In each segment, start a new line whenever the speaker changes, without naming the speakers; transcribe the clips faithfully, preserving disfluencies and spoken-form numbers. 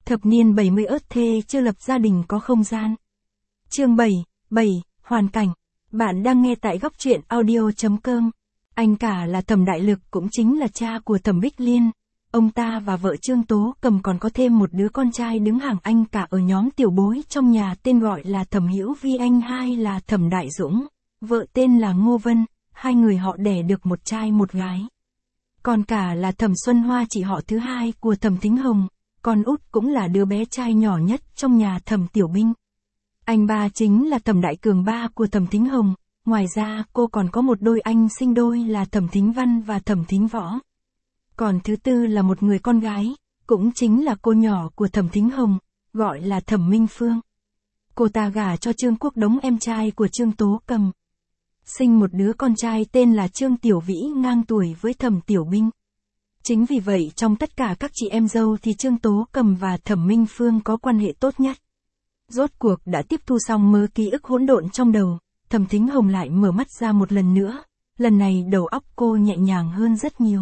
Thập niên bảy mươi ớt thê chưa lập gia đình có không gian. Chương bảy, bảy, hoàn cảnh. Bạn đang nghe tại góc truyện audio chấm com. Anh cả là Thẩm Đại Lực cũng chính là cha của Thẩm Bích Liên. Ông ta và vợ Trương Tố Cầm còn có thêm một đứa con trai đứng hàng anh cả ở nhóm tiểu bối trong nhà tên gọi là Thẩm Hữu Vi, anh hai là Thẩm Đại Dũng, vợ tên là Ngô Vân, hai người họ đẻ được một trai một gái. Còn cả là Thẩm Xuân Hoa, chị họ thứ hai của Thẩm Thính Hồng, con út cũng là đứa bé trai nhỏ nhất trong nhà Thẩm Tiểu Binh. Anh ba chính là Thẩm Đại Cường, ba của Thẩm Thính Hồng, ngoài ra cô còn có một đôi anh sinh đôi là Thẩm Thính Văn và Thẩm Thính Võ. Còn thứ tư là một người con gái, cũng chính là cô nhỏ của Thẩm Thính Hồng, gọi là Thẩm Minh Phương. Cô ta gả cho Trương Quốc Đống, em trai của Trương Tố Cầm. Sinh một đứa con trai tên là Trương Tiểu Vĩ, ngang tuổi với Thẩm Tiểu Binh. Chính vì vậy trong tất cả các chị em dâu thì Trương Tố Cầm và Thẩm Minh Phương có quan hệ tốt nhất. Rốt cuộc đã tiếp thu xong mớ ký ức hỗn độn trong đầu, Thẩm Thính Hồng lại mở mắt ra một lần nữa, lần này đầu óc cô nhẹ nhàng hơn rất nhiều.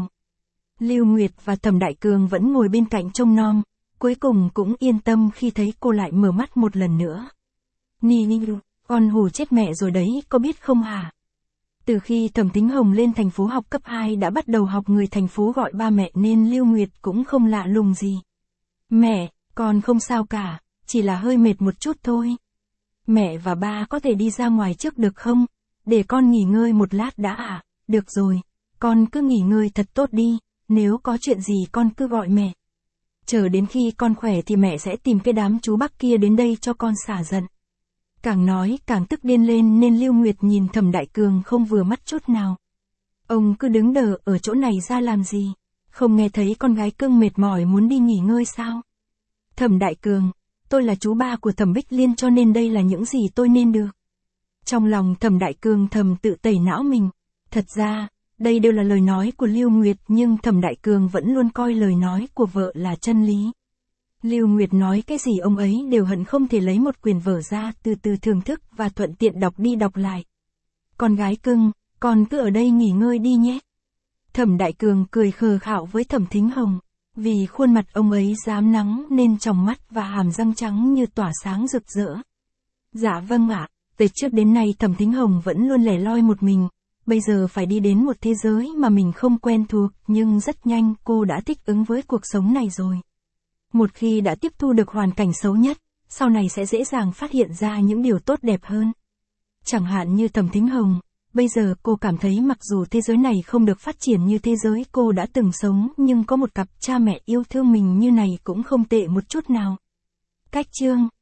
Lưu Nguyệt và Thẩm Đại Cường vẫn ngồi bên cạnh trông nom, cuối cùng cũng yên tâm khi thấy cô lại mở mắt một lần nữa. Ni ni, con hù chết mẹ rồi đấy, có biết không hả? Từ khi Thẩm Thính Hồng lên thành phố học cấp hai đã bắt đầu học người thành phố gọi ba mẹ nên Lưu Nguyệt cũng không lạ lùng gì. Mẹ, con không sao cả, chỉ là hơi mệt một chút thôi. Mẹ và ba có thể đi ra ngoài trước được không? Để con nghỉ ngơi một lát đã ạ. À? Được rồi, con cứ nghỉ ngơi thật tốt đi, nếu có chuyện gì con cứ gọi mẹ. Chờ đến khi con khỏe thì mẹ sẽ tìm cái đám chú Bắc kia đến đây cho con xả giận. Càng nói càng tức điên lên nên Lưu Nguyệt nhìn Thẩm Đại Cường không vừa mắt chút nào. Ông cứ đứng đờ ở chỗ này ra làm gì? Không nghe thấy con gái cưng mệt mỏi muốn đi nghỉ ngơi sao? Thẩm Đại Cường, tôi là chú ba của Thẩm Bích Liên cho nên đây là những gì tôi nên được. Trong lòng Thẩm Đại Cường thầm tự tẩy não mình. Thật ra, đây đều là lời nói của Lưu Nguyệt nhưng Thẩm Đại Cường vẫn luôn coi lời nói của vợ là chân lý. Lưu Nguyệt nói cái gì ông ấy đều hận không thể lấy một quyển vở ra từ từ thưởng thức và thuận tiện đọc đi đọc lại. Con gái cưng, con cứ ở đây nghỉ ngơi đi nhé. Thẩm Đại Cường cười khờ khạo với Thẩm Thính Hồng. Vì khuôn mặt ông ấy rám nắng nên tròng mắt và hàm răng trắng như tỏa sáng rực rỡ. Dạ vâng ạ, từ trước đến nay Thẩm Thính Hồng vẫn luôn lẻ loi một mình. Bây giờ phải đi đến một thế giới mà mình không quen thuộc, nhưng rất nhanh cô đã thích ứng với cuộc sống này rồi. Một khi đã tiếp thu được hoàn cảnh xấu nhất, sau này sẽ dễ dàng phát hiện ra những điều tốt đẹp hơn. Chẳng hạn như Thẩm Thính Hồng, bây giờ cô cảm thấy mặc dù thế giới này không được phát triển như thế giới cô đã từng sống nhưng có một cặp cha mẹ yêu thương mình như này cũng không tệ một chút nào. Cách chương